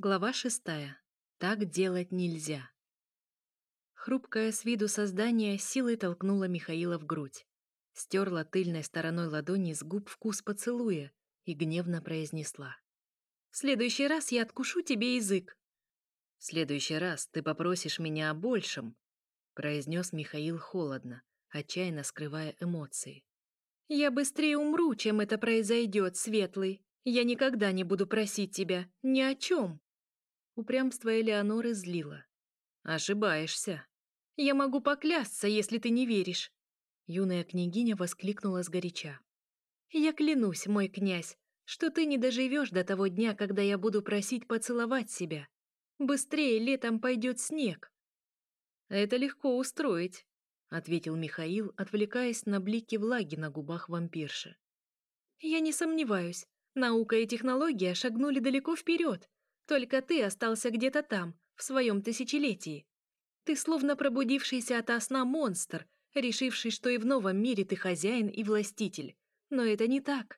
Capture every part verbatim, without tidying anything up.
Глава шестая. Так делать нельзя. Хрупкое с виду создание силой толкнуло Михаила в грудь. Стерла тыльной стороной ладони с губ вкус поцелуя и гневно произнесла. «В следующий раз я откушу тебе язык». «В следующий раз ты попросишь меня о большем», произнес Михаил холодно, отчаянно скрывая эмоции. «Я быстрее умру, чем это произойдет, Светлый. Я никогда не буду просить тебя ни о чем». Упрямство Элеоноры злило. «Ошибаешься. Я могу поклясться, если ты не веришь». Юная княгиня воскликнула сгоряча. «Я клянусь, мой князь, что ты не доживешь до того дня, когда я буду просить поцеловать себя. Быстрее летом пойдет снег». «Это легко устроить», — ответил Михаил, отвлекаясь на блики влаги на губах вампирши. «Я не сомневаюсь. Наука и технология шагнули далеко вперед. Только ты остался где-то там, в своем тысячелетии. Ты словно пробудившийся ото сна монстр, решивший, что и в новом мире ты хозяин и властитель. Но это не так».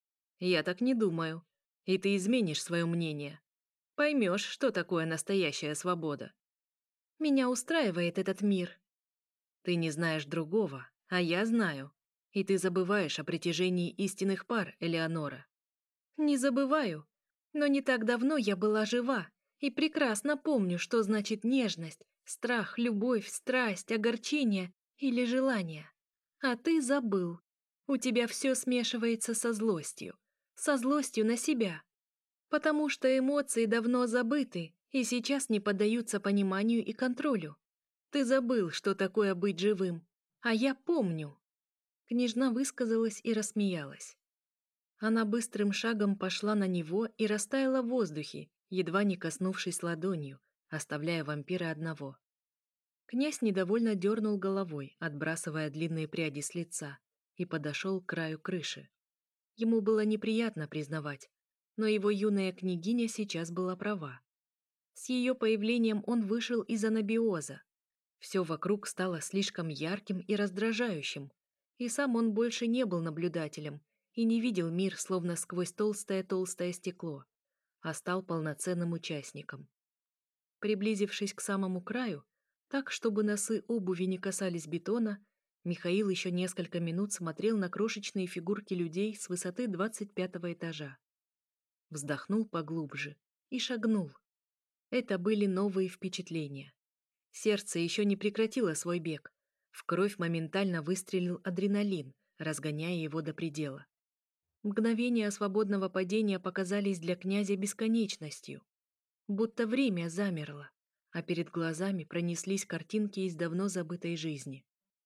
«Я так не думаю. И ты изменишь свое мнение. Поймешь, что такое настоящая свобода». «Меня устраивает этот мир». «Ты не знаешь другого, а я знаю. И ты забываешь о притяжении истинных пар, Элеонора». «Не забываю. Но не так давно я была жива и прекрасно помню, что значит нежность, страх, любовь, страсть, огорчение или желание. А ты забыл. У тебя все смешивается со злостью. Со злостью на себя. Потому что эмоции давно забыты и сейчас не поддаются пониманию и контролю. Ты забыл, что такое быть живым. А я помню». Княжна высказалась и рассмеялась. Она быстрым шагом пошла на него и растаяла в воздухе, едва не коснувшись ладонью, оставляя вампира одного. Князь недовольно дернул головой, отбрасывая длинные пряди с лица, и подошел к краю крыши. Ему было неприятно признавать, но его юная княгиня сейчас была права. С ее появлением он вышел из анабиоза. Все вокруг стало слишком ярким и раздражающим, и сам он больше не был наблюдателем, и не видел мир словно сквозь толстое-толстое стекло, а стал полноценным участником. Приблизившись к самому краю, так, чтобы носы обуви не касались бетона, Михаил еще несколько минут смотрел на крошечные фигурки людей с высоты двадцать пятого этажа. Вздохнул поглубже и шагнул. Это были новые впечатления. Сердце еще не прекратило свой бег. В кровь моментально выстрелил адреналин, разгоняя его до предела. Мгновения свободного падения показались для князя бесконечностью. Будто время замерло, а перед глазами пронеслись картинки из давно забытой жизни.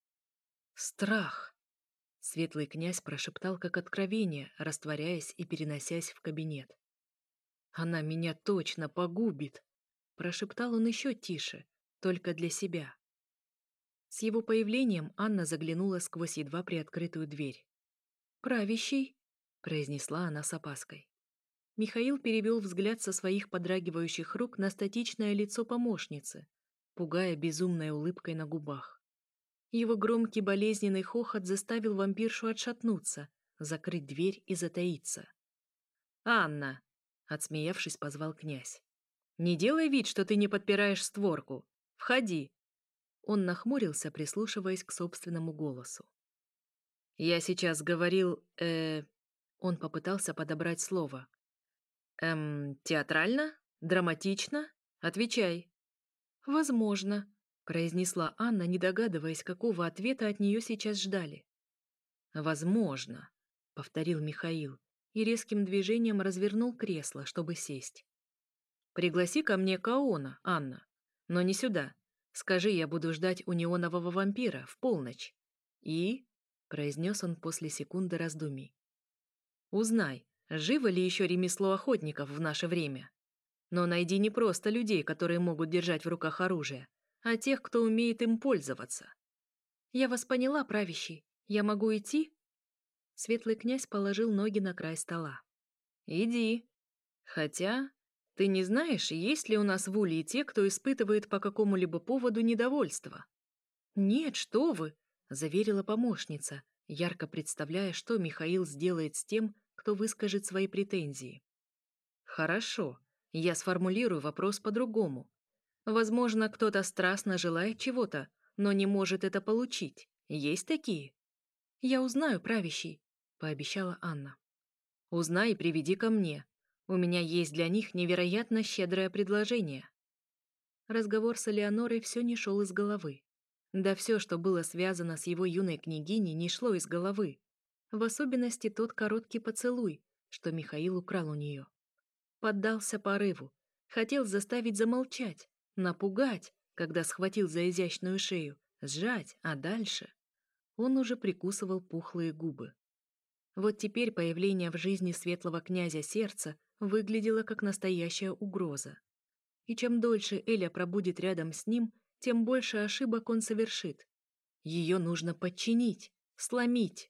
«Страх!» — светлый князь прошептал как откровение, растворяясь и переносясь в кабинет. «Она меня точно погубит!» — прошептал он еще тише, только для себя. С его появлением Анна заглянула сквозь едва приоткрытую дверь. «Правящий!» — произнесла она с опаской. Михаил перевел взгляд со своих подрагивающих рук на статичное лицо помощницы, пугая безумной улыбкой на губах. Его громкий болезненный хохот заставил вампиршу отшатнуться, закрыть дверь и затаиться. «Анна!» — отсмеявшись, позвал князь. «Не делай вид, что ты не подпираешь створку. Входи!» Он нахмурился, прислушиваясь к собственному голосу. «Я сейчас говорил, э Он попытался подобрать слово. «Эм, театрально? Драматично? Отвечай». «Возможно», — произнесла Анна, не догадываясь, какого ответа от нее сейчас ждали. «Возможно», — повторил Михаил и резким движением развернул кресло, чтобы сесть. «Пригласи ко мне Каона, Анна, но не сюда. Скажи, я буду ждать у неонового вампира в полночь. И...» — произнес он после секунды раздумий. «Узнай, живо ли еще ремесло охотников в наше время. Но найди не просто людей, которые могут держать в руках оружие, а тех, кто умеет им пользоваться». «Я вас поняла, правящий. Я могу идти?» Светлый князь положил ноги на край стола. «Иди. Хотя, ты не знаешь, есть ли у нас в Улье те, кто испытывает по какому-либо поводу недовольство?» «Нет, что вы!» — заверила помощница, ярко представляя, что Михаил сделает с тем, кто выскажет свои претензии. «Хорошо. Я сформулирую вопрос по-другому. Возможно, кто-то страстно желает чего-то, но не может это получить. Есть такие? Я узнаю, правящий, пообещала Анна. Узнай и приведи ко мне. У меня есть для них невероятно щедрое предложение. Разговор с Элеонорой все не шел из головы. Да все, что было связано с его юной княгиней, не шло из головы. В особенности тот короткий поцелуй, что Михаил украл у нее. Поддался порыву. Хотел заставить замолчать, напугать, когда схватил за изящную шею, сжать, а дальше... Он уже прикусывал пухлые губы. Вот теперь появление в жизни светлого князя сердца выглядело как настоящая угроза. И чем дольше Эля пробудет рядом с ним, тем больше ошибок он совершит. Ее нужно подчинить, сломить.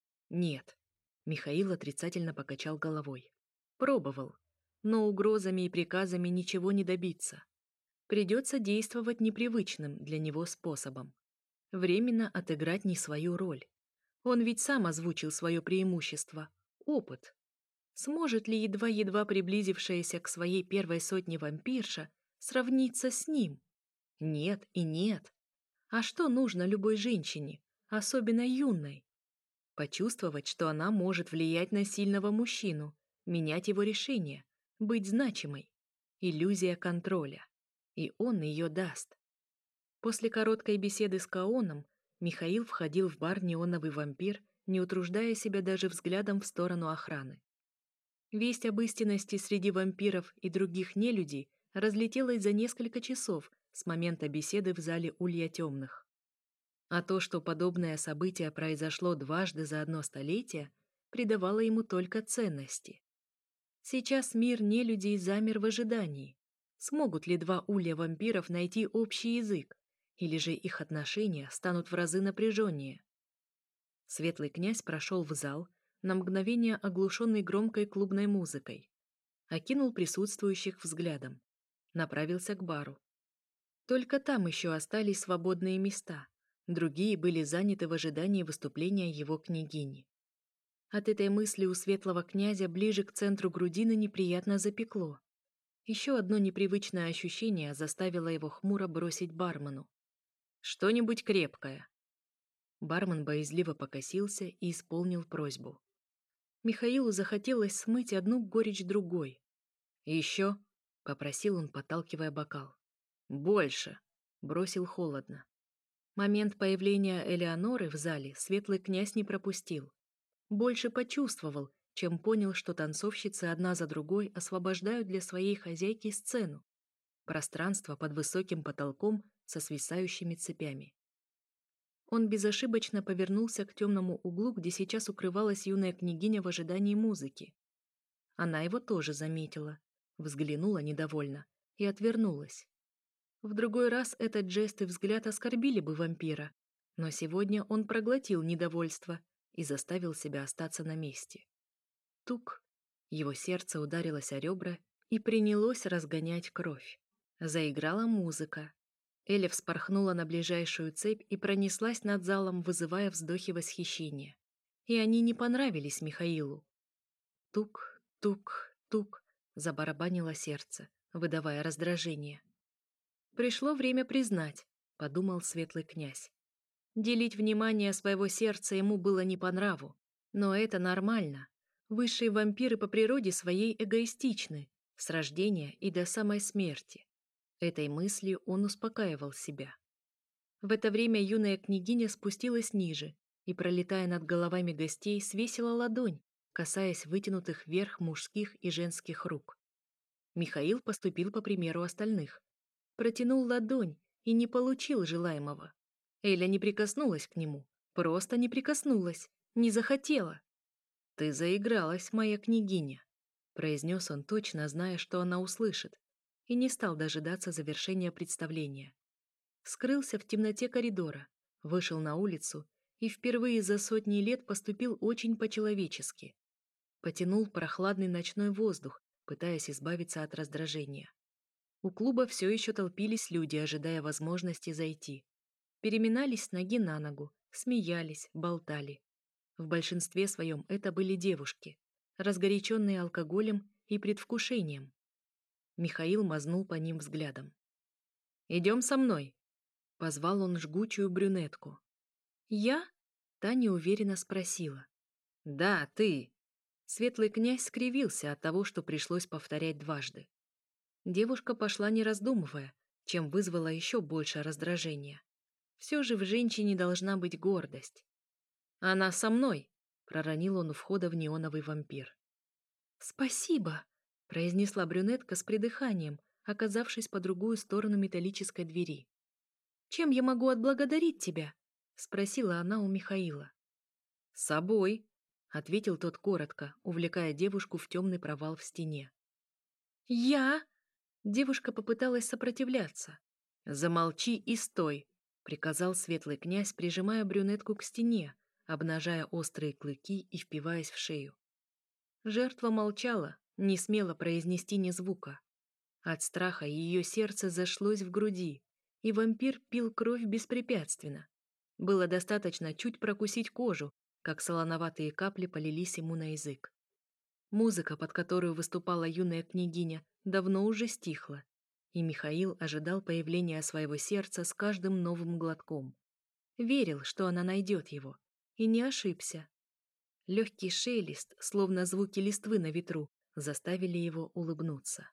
Нет. Михаил отрицательно покачал головой. Пробовал. Но угрозами и приказами ничего не добиться. Придется действовать непривычным для него способом. Временно отыграть не свою роль. Он ведь сам озвучил свое преимущество — опыт. Сможет ли едва-едва приблизившаяся к своей первой сотне вампирша сравниться с ним? Нет и нет. А что нужно любой женщине, особенно юной? Почувствовать, что она может влиять на сильного мужчину, менять его решения, быть значимой. Иллюзия контроля. И он ее даст. После короткой беседы с Каоном Михаил входил в бар «Неоновый вампир», не утруждая себя даже взглядом в сторону охраны. Весть об истинности среди вампиров и других нелюдей разлетелась за несколько часов с момента беседы в зале Улья Темных. А то, что подобное событие произошло дважды за одно столетие, придавало ему только ценности. Сейчас мир нелюдей замер в ожидании. Смогут ли два улья вампиров найти общий язык, или же их отношения станут в разы напряженнее? Светлый князь прошел в зал, на мгновение оглушенный громкой клубной музыкой. Окинул присутствующих взглядом. Направился к бару. Только там еще остались свободные места. Другие были заняты в ожидании выступления его княгини. От этой мысли у светлого князя ближе к центру грудины неприятно запекло. Еще одно непривычное ощущение заставило его хмуро бросить бармену. «Что-нибудь крепкое». Бармен боязливо покосился и исполнил просьбу. Михаилу захотелось смыть одну горечь другой. «Еще?» — попросил он, подталкивая бокал. «Больше!» — бросил холодно. Момент появления Элеоноры в зале светлый князь не пропустил. Больше почувствовал, чем понял, что танцовщицы одна за другой освобождают для своей хозяйки сцену. Пространство под высоким потолком со свисающими цепями. Он безошибочно повернулся к темному углу, где сейчас укрывалась юная княгиня в ожидании музыки. Она его тоже заметила, взглянула недовольно и отвернулась. В другой раз этот жест и взгляд оскорбили бы вампира, но сегодня он проглотил недовольство и заставил себя остаться на месте. Тук! Его сердце ударилось о ребра и принялось разгонять кровь. Заиграла музыка. Эля вспорхнула на ближайшую цепь и пронеслась над залом, вызывая вздохи восхищения. И они не понравились Михаилу. Тук, тук, тук, забарабанило сердце, выдавая раздражение. «Пришло время признать», — подумал светлый князь. Делить внимание своего сердца ему было не по нраву. Но это нормально. Высшие вампиры по природе своей эгоистичны, с рождения и до самой смерти. Этой мыслью он успокаивал себя. В это время юная княгиня спустилась ниже и, пролетая над головами гостей, свесила ладонь, касаясь вытянутых вверх мужских и женских рук. Михаил поступил по примеру остальных. Протянул ладонь и не получил желаемого. Эля не прикоснулась к нему, просто не прикоснулась, не захотела. «Ты заигралась, моя княгиня», — произнес он, точно зная, что она услышит, и не стал дожидаться завершения представления. Скрылся в темноте коридора, вышел на улицу и впервые за сотни лет поступил очень по-человечески. Потянул прохладный ночной воздух, пытаясь избавиться от раздражения. У клуба все еще толпились люди, ожидая возможности зайти. Переминались с ноги на ногу, смеялись, болтали. В большинстве своем это были девушки, разгоряченные алкоголем и предвкушением. Михаил мазнул по ним взглядом. «Идем со мной», — позвал он жгучую брюнетку. «Я?» — та неуверенно спросила. «Да, ты». Светлый князь скривился от того, что пришлось повторять дважды. Девушка пошла не раздумывая, чем вызвала еще больше раздражения. Все же в женщине должна быть гордость. «Она со мной», — проронил он у входа в неоновый вампир. «Спасибо», — произнесла брюнетка с придыханием, оказавшись по другую сторону металлической двери. «Чем я могу отблагодарить тебя?» — спросила она у Михаила. «С собой», — ответил тот коротко, увлекая девушку в темный провал в стене. «Я?» — девушка попыталась сопротивляться. «Замолчи и стой», — приказал светлый князь, прижимая брюнетку к стене, обнажая острые клыки и впиваясь в шею. Жертва молчала, не смела произнести ни звука. От страха ее сердце зашлось в груди, и вампир пил кровь беспрепятственно. Было достаточно чуть прокусить кожу, как солоноватые капли полились ему на язык. Музыка, под которую выступала юная княгиня, давно уже стихла, и Михаил ожидал появления своего сердца с каждым новым глотком. Верил, что она найдет его, и не ошибся. Легкий шелест, словно звуки листвы на ветру, заставили его улыбнуться.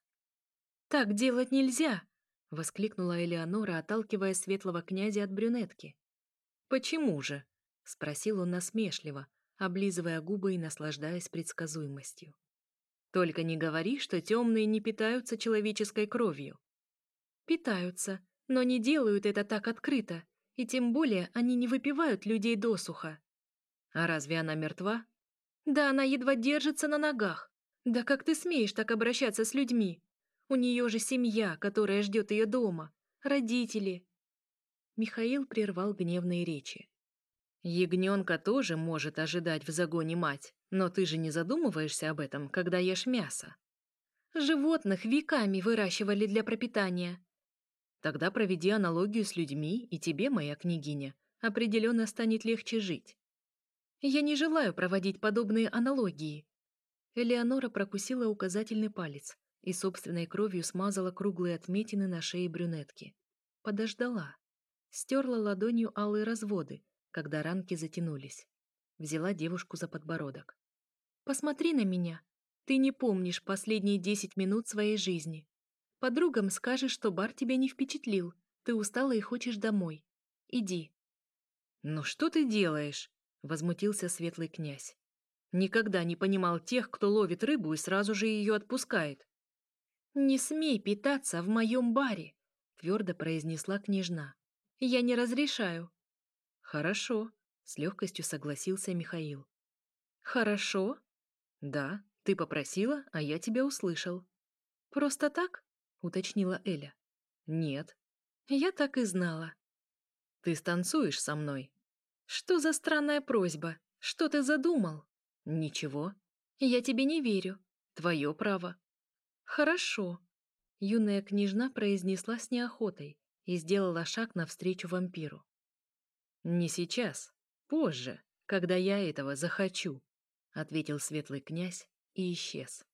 «Так делать нельзя!» — воскликнула Элеонора, отталкивая светлого князя от брюнетки. «Почему же?» — спросил он насмешливо, облизывая губы и наслаждаясь предсказуемостью. «Только не говори, что темные не питаются человеческой кровью». «Питаются, но не делают это так открыто, и тем более они не выпивают людей досуха». «А разве она мертва?» «Да она едва держится на ногах. Да как ты смеешь так обращаться с людьми? У нее же семья, которая ждет ее дома, родители». Михаил прервал гневные речи. «Ягненка тоже может ожидать в загоне мать, но ты же не задумываешься об этом, когда ешь мясо». «Животных веками выращивали для пропитания». «Тогда проведи аналогию с людьми, и тебе, моя княгиня, определенно станет легче жить». «Я не желаю проводить подобные аналогии». Элеонора прокусила указательный палец и собственной кровью смазала круглые отметины на шее брюнетки. Подождала. Стерла ладонью алые разводы, когда ранки затянулись. Взяла девушку за подбородок. «Посмотри на меня. Ты не помнишь последние десять минут своей жизни. Подругам скажешь, что бар тебя не впечатлил. Ты устала и хочешь домой. Иди». «Ну что ты делаешь?» — возмутился светлый князь. «Никогда не понимал тех, кто ловит рыбу и сразу же ее отпускает». «Не смей питаться в моем баре», — твердо произнесла княжна. «Я не разрешаю». «Хорошо», — с легкостью согласился Михаил. «Хорошо?» «Да, ты попросила, а я тебя услышал». «Просто так?» — уточнила Эля. «Нет». «Я так и знала». «Ты станцуешь со мной?» «Что за странная просьба? Что ты задумал?» «Ничего». «Я тебе не верю». «Твое право». «Хорошо». Юная княжна произнесла с неохотой и сделала шаг навстречу вампиру. «Не сейчас. Позже, когда я этого захочу», — ответил светлый князь и исчез.